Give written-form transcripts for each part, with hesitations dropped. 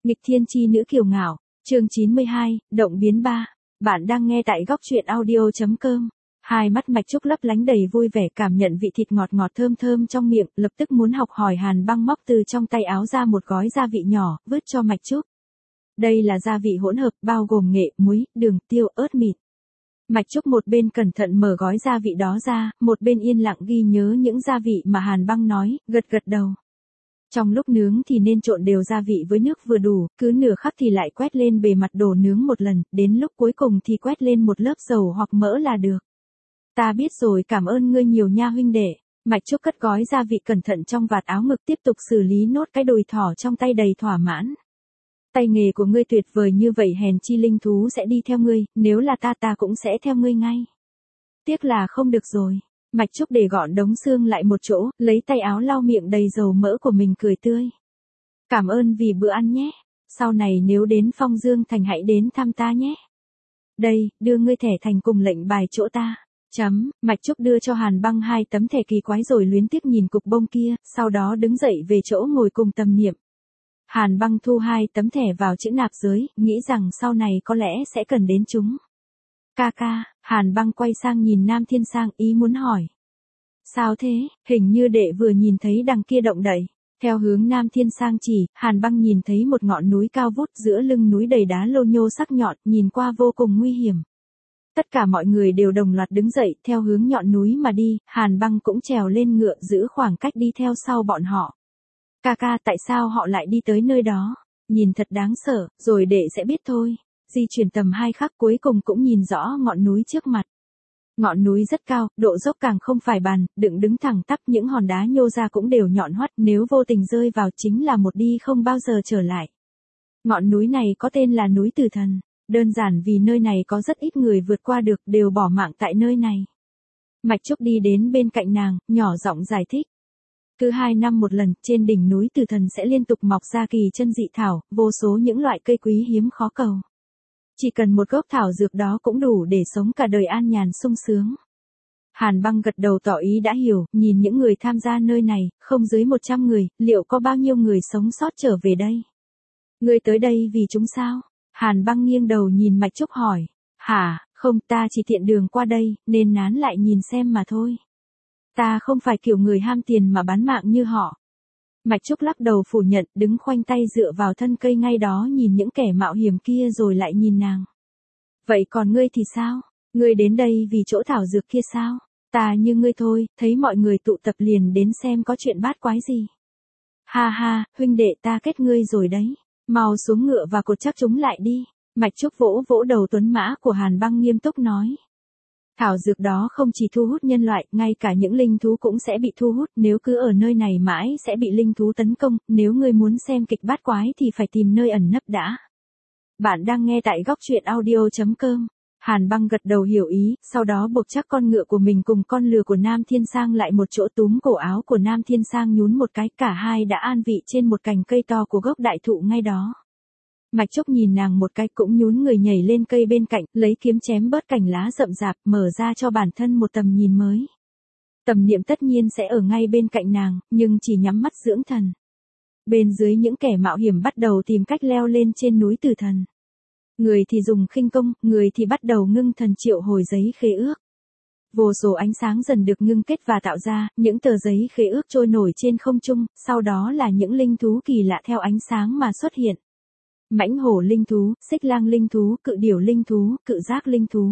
Nghịch thiên chi nữ kiều ngạo, chương 92, động biến 3. Bạn đang nghe tại góc truyện audio.com. Hai mắt Mạch Trúc lấp lánh đầy vui vẻ, cảm nhận vị thịt ngọt ngọt thơm thơm trong miệng, lập tức muốn học hỏi. Hàn Băng móc từ trong tay áo ra một gói gia vị nhỏ, vứt cho Mạch Trúc. Đây là gia vị hỗn hợp, bao gồm nghệ, muối, đường, tiêu, ớt mịt. Mạch Trúc một bên cẩn thận mở gói gia vị đó ra, một bên yên lặng ghi nhớ những gia vị mà Hàn Băng nói, gật gật đầu. Trong lúc nướng thì nên trộn đều gia vị với nước vừa đủ, cứ nửa khắc thì lại quét lên bề mặt đồ nướng một lần, đến lúc cuối cùng thì quét lên một lớp dầu hoặc mỡ là được. Ta biết rồi, cảm ơn ngươi nhiều nha huynh đệ. Mạch Trúc cất gói gia vị cẩn thận trong vạt áo ngực, tiếp tục xử lý nốt cái đùi thỏ trong tay đầy thỏa mãn. Tay nghề của ngươi tuyệt vời như vậy, hèn chi linh thú sẽ đi theo ngươi, nếu là ta cũng sẽ theo ngươi ngay. Tiếc là không được rồi. Mạch Trúc để gọn đống xương lại một chỗ, lấy tay áo lau miệng đầy dầu mỡ của mình, cười tươi. Cảm ơn vì bữa ăn nhé. Sau này nếu đến Phong Dương Thành hãy đến thăm ta nhé. Đây, đưa ngươi thẻ thành cùng lệnh bài chỗ ta. Mạch Trúc đưa cho Hàn Băng 2 tấm thẻ kỳ quái rồi luyến tiếc nhìn cục bông kia, sau đó đứng dậy về chỗ ngồi cùng tâm niệm. Hàn Băng thu 2 tấm thẻ vào chữ nạp giới, nghĩ rằng sau này có lẽ sẽ cần đến chúng. Ca, Hàn Băng quay sang nhìn Nam Thiên Sang, ý muốn hỏi. Sao thế, hình như đệ vừa nhìn thấy đằng kia động đậy. Theo hướng Nam Thiên Sang chỉ, Hàn Băng nhìn thấy một ngọn núi cao vút, giữa lưng núi đầy đá lô nhô sắc nhọn, nhìn qua vô cùng nguy hiểm. Tất cả mọi người đều đồng loạt đứng dậy, theo hướng nhọn núi mà đi, Hàn Băng cũng trèo lên ngựa, giữ khoảng cách đi theo sau bọn họ. Ca, tại sao họ lại đi tới nơi đó? Nhìn thật đáng sợ, rồi đệ sẽ biết thôi. Di chuyển tầm 2 khắc cuối cùng cũng nhìn rõ ngọn núi trước mặt. Ngọn núi rất cao, độ dốc càng không phải bàn, đừng đứng thẳng tắp, những hòn đá nhô ra cũng đều nhọn hoắt, nếu vô tình rơi vào chính là một đi không bao giờ trở lại. Ngọn núi này có tên là núi Tử Thần, đơn giản vì nơi này có rất ít người vượt qua được, đều bỏ mạng tại nơi này. Mạch Trúc đi đến bên cạnh nàng, nhỏ giọng giải thích. Cứ 2 năm một lần, trên đỉnh núi Tử Thần sẽ liên tục mọc ra kỳ chân dị thảo, vô số những loại cây quý hiếm khó cầu. Chỉ cần một gốc thảo dược đó cũng đủ để sống cả đời an nhàn sung sướng. Hàn Băng gật đầu tỏ ý đã hiểu, nhìn những người tham gia nơi này, không dưới 100 người, liệu có bao nhiêu người sống sót trở về đây? Ngươi tới đây vì chúng sao? Hàn Băng nghiêng đầu nhìn Mạch Trúc hỏi. Hả, không, ta chỉ tiện đường qua đây, nên nán lại nhìn xem mà thôi. Ta không phải kiểu người ham tiền mà bán mạng như họ. Mạch Trúc lắc đầu phủ nhận, đứng khoanh tay dựa vào thân cây ngay đó nhìn những kẻ mạo hiểm kia rồi lại nhìn nàng. Vậy còn ngươi thì sao? Ngươi đến đây vì chỗ thảo dược kia sao? Ta như ngươi thôi, thấy mọi người tụ tập liền đến xem có chuyện bát quái gì. Ha, huynh đệ ta kết ngươi rồi đấy. Mau xuống ngựa và cột chắc chúng lại đi. Mạch Trúc vỗ vỗ đầu tuấn mã của Hàn Băng nghiêm túc nói. Thảo dược đó không chỉ thu hút nhân loại, ngay cả những linh thú cũng sẽ bị thu hút, nếu cứ ở nơi này mãi sẽ bị linh thú tấn công, nếu ngươi muốn xem kịch bát quái thì phải tìm nơi ẩn nấp đã. Bạn đang nghe tại góc truyện audio.com. Hàn Băng gật đầu hiểu ý, sau đó buộc chắc con ngựa của mình cùng con lừa của Nam Thiên Sang lại một chỗ, túm cổ áo của Nam Thiên Sang nhún một cái, cả hai đã an vị trên một cành cây to của gốc đại thụ ngay đó. Mạch Trúc nhìn nàng một cái cũng nhún người nhảy lên cây bên cạnh, lấy kiếm chém bớt cành lá rậm rạp, mở ra cho bản thân một tầm nhìn mới. Tầm niệm tất nhiên sẽ ở ngay bên cạnh nàng, nhưng chỉ nhắm mắt dưỡng thần. Bên dưới những kẻ mạo hiểm bắt đầu tìm cách leo lên trên núi Tử Thần. Người thì dùng khinh công, người thì bắt đầu ngưng thần triệu hồi giấy khế ước. Vô số ánh sáng dần được ngưng kết và tạo ra, những tờ giấy khế ước trôi nổi trên không trung, sau đó là những linh thú kỳ lạ theo ánh sáng mà xuất hiện. Mãnh hổ linh thú, xích lang linh thú, cự điểu linh thú, cự giác linh thú.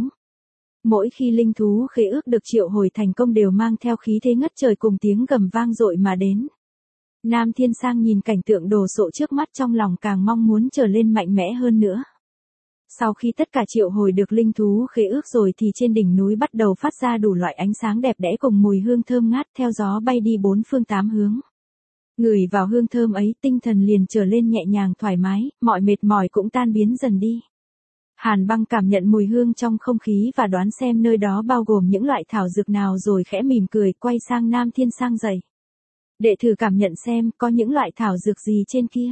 Mỗi khi linh thú khế ước được triệu hồi thành công đều mang theo khí thế ngất trời cùng tiếng gầm vang dội mà đến. Nam Thiên Sang nhìn cảnh tượng đồ sộ trước mắt trong lòng càng mong muốn trở lên mạnh mẽ hơn nữa. Sau khi tất cả triệu hồi được linh thú khế ước rồi thì trên đỉnh núi bắt đầu phát ra đủ loại ánh sáng đẹp đẽ cùng mùi hương thơm ngát theo gió bay đi 4 phương 8 hướng. Ngửi vào hương thơm ấy, tinh thần liền trở lên nhẹ nhàng thoải mái, mọi mệt mỏi cũng tan biến dần đi. Hàn Băng cảm nhận mùi hương trong không khí và đoán xem nơi đó bao gồm những loại thảo dược nào rồi khẽ mỉm cười, quay sang Nam Thiên Sang dậy. Đệ thử cảm nhận xem có những loại thảo dược gì trên kia.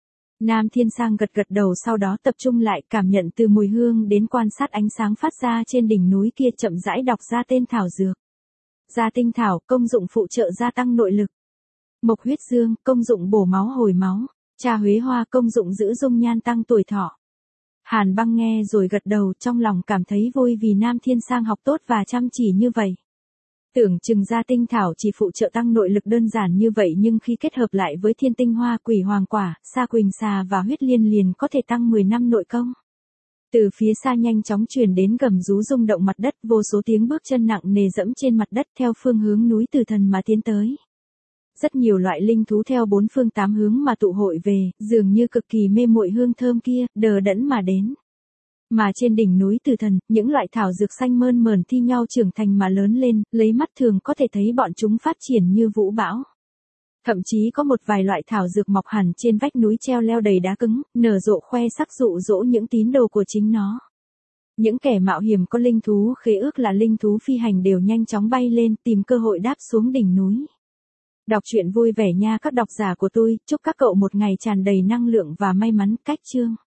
Nam Thiên Sang gật gật đầu, sau đó tập trung lại, cảm nhận từ mùi hương đến quan sát ánh sáng phát ra trên đỉnh núi kia, chậm rãi đọc ra tên thảo dược. Gia tinh thảo, công dụng phụ trợ gia tăng nội lực. Mộc huyết dương, công dụng bổ máu hồi máu. Trà Huế hoa công dụng giữ dung nhan tăng tuổi thọ. Hàn Băng nghe rồi gật đầu, trong lòng cảm thấy vui vì Nam Thiên Sang học tốt và chăm chỉ như vậy. Tưởng chừng ra tinh thảo chỉ phụ trợ tăng nội lực đơn giản như vậy, nhưng khi kết hợp lại với thiên tinh hoa, quỷ hoàng quả, sa quỳnh xà và huyết liên liền có thể tăng 10 năm nội công. Từ phía xa nhanh chóng truyền đến gầm rú rung động mặt đất, vô số tiếng bước chân nặng nề dẫm trên mặt đất theo phương hướng núi Từ Thần mà tiến tới. Rất nhiều loại linh thú theo bốn phương tám hướng mà tụ hội về, dường như cực kỳ mê muội hương thơm kia, đờ đẫn mà đến. Mà trên đỉnh núi Từ Thần, những loại thảo dược xanh mơn mởn thi nhau trưởng thành mà lớn lên, lấy mắt thường có thể thấy bọn chúng phát triển như vũ bão. Thậm chí có một vài loại thảo dược mọc hẳn trên vách núi treo leo đầy đá cứng, nở rộ khoe sắc dụ dỗ những tín đồ của chính nó. Những kẻ mạo hiểm có linh thú khế ước là linh thú phi hành đều nhanh chóng bay lên tìm cơ hội đáp xuống đỉnh núi. Đọc truyện vui vẻ nha các độc giả của tôi, chúc các cậu một ngày tràn đầy năng lượng và may mắn. Cách chương.